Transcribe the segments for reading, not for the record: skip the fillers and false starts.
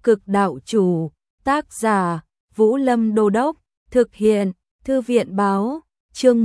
Cực đạo chủ, tác giả, Vũ Lâm Đô Đốc, thực hiện, Thư viện báo, chương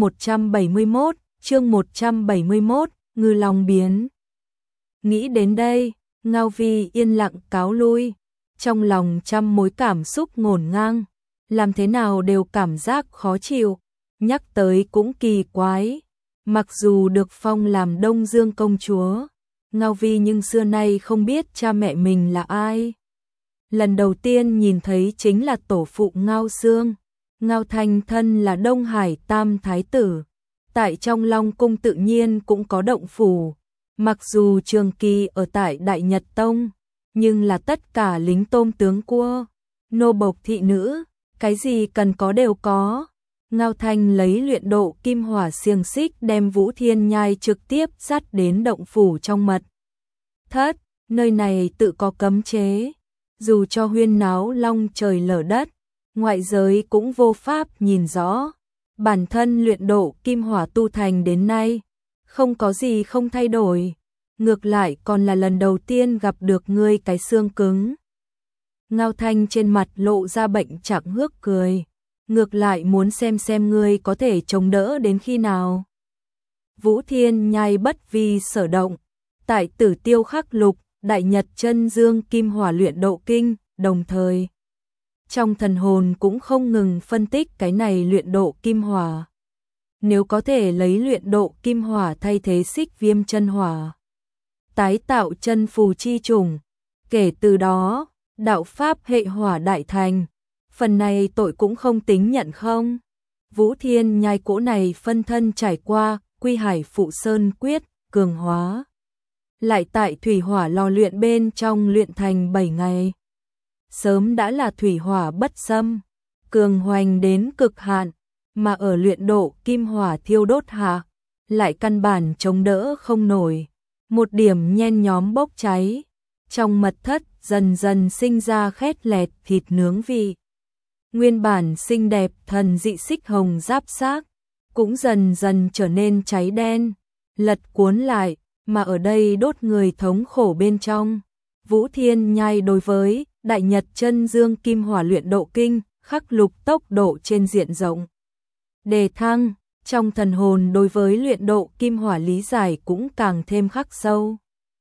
171, Ngư Long biến. Nghĩ đến đây, Ngao Vi yên lặng cáo lui, trong lòng trăm mối cảm xúc ngổn ngang, làm thế nào đều cảm giác khó chịu, nhắc tới cũng kỳ quái. Mặc dù được phong làm Đông Dương công chúa, Ngao Vi nhưng xưa nay không biết cha mẹ mình là ai. Lần đầu tiên nhìn thấy chính là tổ phụ Ngao Xương. Ngao Thanh thân là Đông Hải Tam Thái tử, tại trong Long Cung tự nhiên cũng có động phủ. Mặc dù trường kỳ ở tại Đại Nhật Tông, nhưng là tất cả lính tôm tướng cua, nô bộc thị nữ, cái gì cần có đều có. Ngao Thanh lấy luyện độ kim hỏa xiềng xích đem Vũ Thiên Nhai trực tiếp dắt đến động phủ trong mật thất, nơi này tự có cấm chế, dù cho huyên náo long trời lở đất, ngoại giới cũng vô pháp nhìn rõ. Bản thân luyện độ kim hỏa tu thành đến nay, không có gì không thay đổi, ngược lại còn là lần đầu tiên gặp được ngươi cái xương cứng. Ngao Thanh trên mặt lộ ra bệnh trạng hước cười, ngược lại muốn xem ngươi có thể chống đỡ đến khi nào. Vũ Thiên Nhai bất vi sở động, tại Tử Tiêu Khắc Lục, Đại Nhật Chân Dương Kim Hỏa luyện độ kinh, đồng thời trong thần hồn cũng không ngừng phân tích cái này luyện độ kim hỏa. Nếu có thể lấy luyện độ kim hỏa thay thế Xích Viêm chân hỏa, tái tạo chân phù chi trùng, kể từ đó, đạo pháp hệ hỏa đại thành, phần này tội cũng không tính nhận không. Vũ Thiên Nhai cỗ này phân thân trải qua Quy Hải Phụ Sơn quyết, cường hóa, lại tại thủy hỏa lò luyện bên trong luyện thành 7 ngày. Sớm đã là thủy hỏa bất xâm, cường hoành đến cực hạn, mà ở luyện độ kim hỏa thiêu đốt hạ, lại căn bản chống đỡ không nổi. Một điểm nhen nhóm bốc cháy, trong mật thất dần dần sinh ra khét lẹt thịt nướng vị. Nguyên bản xinh đẹp thần dị xích hồng giáp xác, cũng dần dần trở nên cháy đen, lật cuốn lại, mà ở đây đốt người thống khổ bên trong. Vũ Thiên Nhai đối với Đại Nhật Chân Dương Kim Hỏa luyện độ kinh, khắc lục tốc độ trên diện rộng đề thăng, trong thần hồn đối với luyện độ kim hỏa lý giải cũng càng thêm khắc sâu.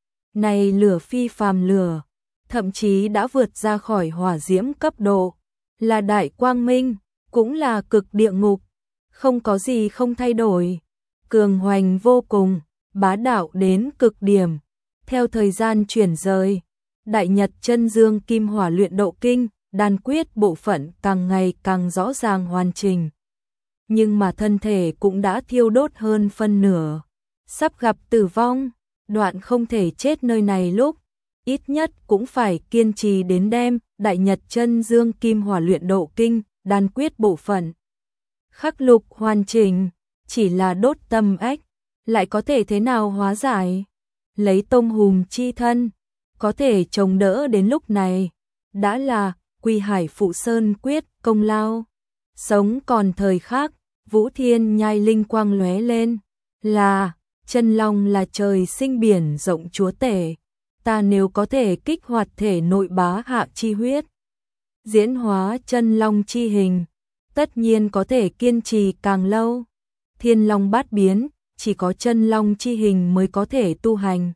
Này lửa phi phàm lửa, thậm chí đã vượt ra khỏi hỏa diễm cấp độ, là đại quang minh, cũng là cực địa ngục, không có gì không thay đổi, cường hoành vô cùng, bá đạo đến cực điểm. Theo thời gian chuyển rời, Đại Nhật Chân Dương Kim Hỏa luyện độ kinh, đan quyết bộ phận càng ngày càng rõ ràng hoàn chỉnh. Nhưng mà thân thể cũng đã thiêu đốt hơn phân nửa, sắp gặp tử vong, đoạn không thể chết nơi này lúc, ít nhất cũng phải kiên trì đến đem Đại Nhật Chân Dương Kim Hỏa luyện độ kinh, đan quyết bộ phận khắc lục hoàn chỉnh, chỉ là đốt tâm ách, lại có thể thế nào hóa giải. Lấy tôm hùm chi thân, có thể chống đỡ đến lúc này, đã là Quy Hải Phụ Sơn quyết công lao. Sống còn thời khắc, Vũ Thiên Nhai linh quang lóe lên, là chân long là trời sinh biển rộng chúa tể, ta nếu có thể kích hoạt thể nội bá hạ chi huyết, diễn hóa chân long chi hình, tất nhiên có thể kiên trì càng lâu. Thiên long bát biến, chỉ có chân long chi hình mới có thể tu hành.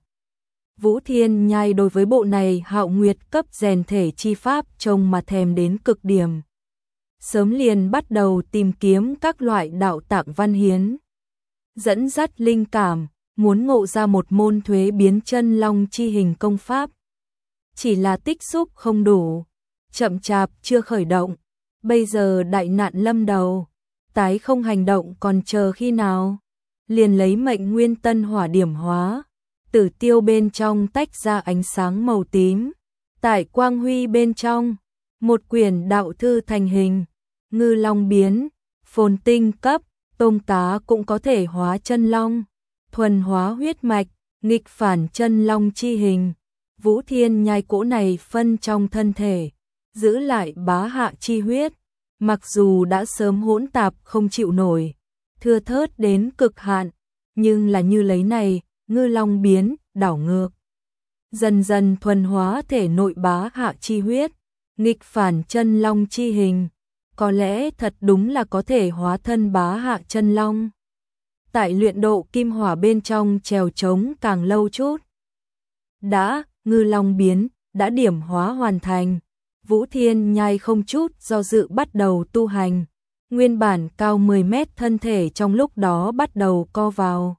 Vũ Thiên Nhai đối với bộ này Hạo Nguyệt cấp rèn thể chi pháp trông mà thèm đến cực điểm. Sớm liền bắt đầu tìm kiếm các loại đạo tạng văn hiến, dẫn dắt linh cảm, muốn ngộ ra một môn thuế biến chân long chi hình công pháp. Chỉ là tích xúc không đủ, chậm chạp chưa khởi động, bây giờ đại nạn lâm đầu, tái không hành động còn chờ khi nào, liền lấy mệnh nguyên tân hỏa điểm hóa. Tử tiêu bên trong tách ra ánh sáng màu tím, tại quang huy bên trong, một quyển đạo thư thành hình, ngư long biến, phồn tinh cấp, tôm cá cũng có thể hóa chân long, thuần hóa huyết mạch, nghịch phản chân long chi hình. Vũ Thiên Nhai cỗ này phân trong thân thể, giữ lại bá hạ chi huyết, mặc dù đã sớm hỗn tạp không chịu nổi, thưa thớt đến cực hạn, nhưng là như lấy này, ngư long biến, đảo ngược. dần dần thuần hóa thể nội bá hạ chi huyết, nghịch phản chân long chi hình, có lẽ thật đúng là có thể hóa thân bá hạ chân long. Tại luyện độ kim hỏa bên trong trèo trống càng lâu chút. Đã, ngư long biến, đã điểm hóa hoàn thành. Vũ Thiên Nhai không chút do dự bắt đầu tu hành. Nguyên bản cao 10 mét thân thể trong lúc đó bắt đầu co vào.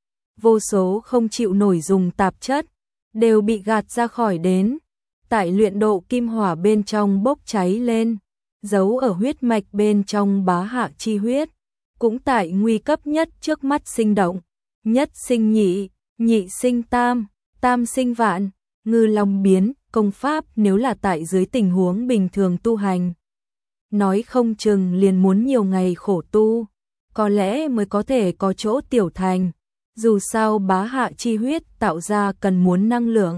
Vô số không chịu nổi dùng tạp chất, đều bị gạt ra khỏi đến. Tại luyện độ kim hỏa bên trong bốc cháy lên, giấu ở huyết mạch bên trong bá hạ chi huyết. Cũng tại nguy cấp nhất trước mắt sinh động, nhất sinh nhị, nhị sinh tam, tam sinh vạn, ngư long biến, công pháp nếu là tại dưới tình huống bình thường tu hành. Nói không chừng liền muốn nhiều ngày khổ tu, có lẽ mới có thể có chỗ tiểu thành, dù sao bá hạ chi huyết tạo ra cần muốn năng lượng.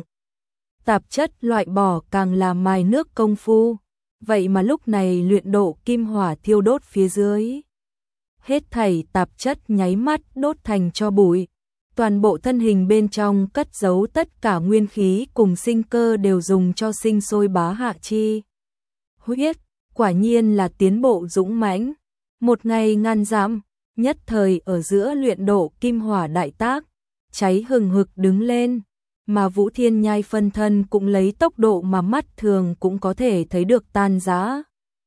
Tạp chất loại bỏ càng là mài nước công phu, vậy mà lúc này luyện độ kim hỏa thiêu đốt phía dưới. Hết thảy tạp chất nháy mắt đốt thành tro bụi, toàn bộ thân hình bên trong cất giấu tất cả nguyên khí cùng sinh cơ đều dùng cho sinh sôi bá hạ chi huyết, quả nhiên là tiến bộ dũng mãnh. Một ngày ngàn dặm, nhất thời ở giữa luyện độ kim hỏa đại tác, cháy hừng hực đứng lên, mà Vũ Thiên Nhai phân thân cũng lấy tốc độ mà mắt thường cũng có thể thấy được tan rã.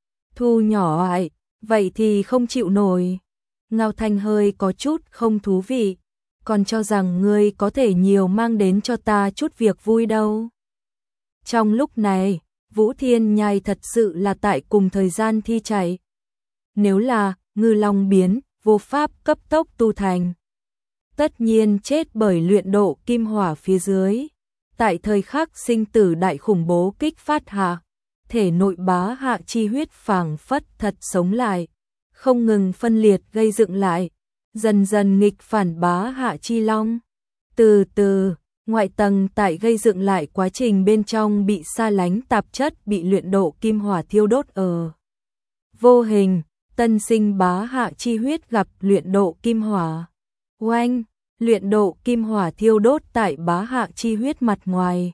Thu nhỏ lại, vậy thì không chịu nổi. Ngao Thanh hơi có chút không thú vị, còn cho rằng ngươi có thể nhiều mang đến cho ta chút việc vui đâu. Trong lúc này, Vũ Thiên Nhai thật sự là tại cùng thời gian thi chạy. Nếu là ngư long biến, vô pháp cấp tốc tu thành, tất nhiên chết bởi luyện độ kim hỏa phía dưới. Tại thời khắc sinh tử đại khủng bố kích phát hạ, thể nội bá hạ chi huyết phảng phất thật sống lại, không ngừng phân liệt gây dựng lại, dần dần nghịch phản bá hạ chi long. Từ từ, ngoại tầng tại gây dựng lại quá trình bên trong bị sa lánh tạp chất bị luyện độ kim hỏa thiêu đốt ở. Vô hình, tân sinh bá hạ chi huyết gặp luyện độ kim hỏa. Oanh, luyện độ kim hỏa thiêu đốt tại bá hạ chi huyết mặt ngoài.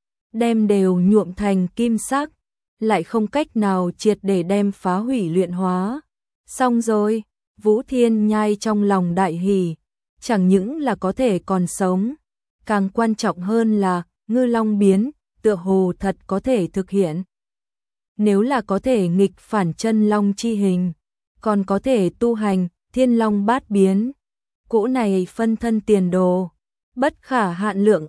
Đem đều nhuộm thành kim sắc, lại không cách nào triệt để đem phá hủy luyện hóa. Xong rồi, Vũ Thiên Nhai trong lòng đại hỉ, chẳng những là có thể còn sống, càng quan trọng hơn là ngư long biến, tựa hồ thật có thể thực hiện. Nếu là có thể nghịch phản chân long chi hình, còn có thể tu hành thiên long bát biến, cỗ này phân thân tiền đồ, bất khả hạn lượng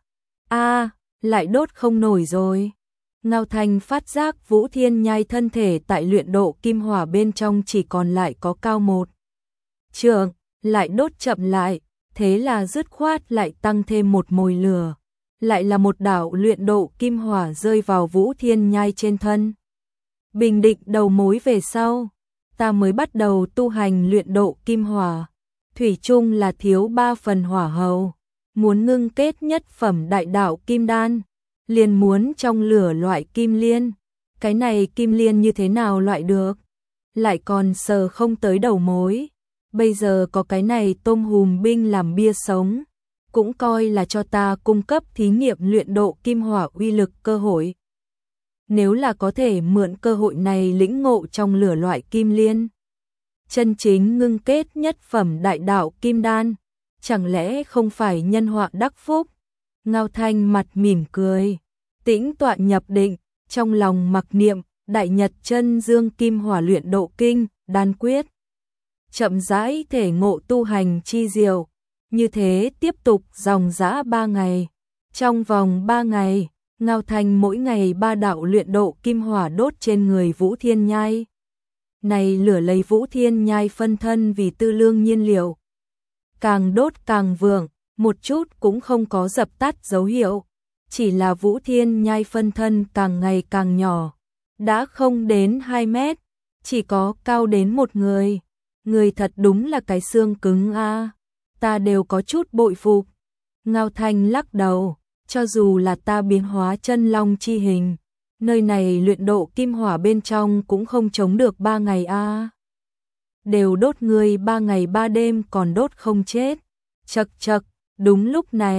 a, lại đốt không nổi rồi. Ngao Thanh phát giác Vũ Thiên Nhai thân thể tại luyện độ kim hỏa bên trong chỉ còn lại có cao một trượng, lại đốt chậm lại, thế là dứt khoát lại tăng thêm một mồi lửa, lại là một đạo luyện độ kim hỏa rơi vào Vũ Thiên Nhai trên thân. Bình định đầu mối về sau, ta mới bắt đầu tu hành luyện độ kim hỏa, thủy chung là thiếu 3 phần hỏa hầu, muốn ngưng kết nhất phẩm đại đạo kim đan, liền muốn trong lửa loại kim liên. Cái này kim liên như thế nào loại được? Lại còn sờ không tới đầu mối. Bây giờ có cái này tôm hùm binh làm bia sống, cũng coi là cho ta cung cấp thí nghiệm luyện độ kim hỏa uy lực cơ hội. Nếu là có thể mượn cơ hội này lĩnh ngộ trong lửa loại kim liên, chân chính ngưng kết nhất phẩm đại đạo kim đan, chẳng lẽ không phải nhân họa đắc phúc? Ngao Thanh mặt mỉm cười, tĩnh tọa nhập định, trong lòng mặc niệm Đại Nhật Chân Dương Kim Hỏa luyện độ kinh, đan quyết. Chậm rãi thể ngộ tu hành chi diệu, như thế tiếp tục dòng dã 3 ngày. Trong vòng 3 ngày, Ngao Thanh mỗi ngày 3 đạo luyện độ kim hỏa đốt trên người Vũ Thiên Nhai. Này lửa lấy Vũ Thiên Nhai phân thân vì tư lương nhiên liệu. Càng đốt càng vượng, một chút cũng không có dập tắt dấu hiệu. Chỉ là Vũ Thiên Nhai phân thân càng ngày càng nhỏ. Đã không đến 2 mét, chỉ có cao đến một người. Người thật đúng là cái xương cứng a, ta đều có chút bội phục. Ngao Thanh lắc đầu, cho dù là ta biến hóa chân long chi hình, nơi này luyện độ kim hỏa bên trong cũng không chống được 3 ngày a. Đều đốt người 3 ngày 3 đêm còn đốt không chết. Chậc chậc, đúng lúc này,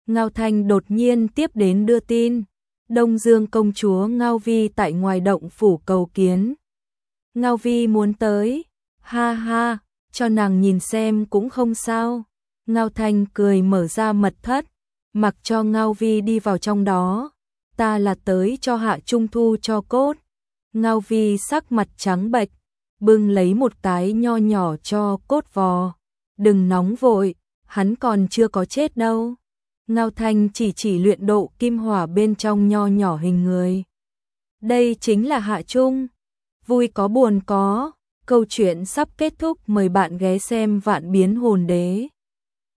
Ngao Thanh đột nhiên tiếp đến đưa tin, Đông Dương công chúa Ngao Vi tại ngoài động phủ cầu kiến. Ngao Vi muốn tới, ha ha, cho nàng nhìn xem cũng không sao. Ngao Thanh cười mở ra mật thất, mặc cho Ngao Vi đi vào trong đó. Ta là tới cho hạ trung thu cho cốt. Ngao Vi sắc mặt trắng bệch, bưng lấy một cái nho nhỏ cho cốt vò. Đừng nóng vội, hắn còn chưa có chết đâu. Ngao Thanh chỉ luyện độ kim hỏa bên trong nho nhỏ hình người. Đây chính là hạ trung. Vui có buồn có. Câu chuyện sắp kết thúc, mời bạn ghé xem Vạn Biến Hồn Đế.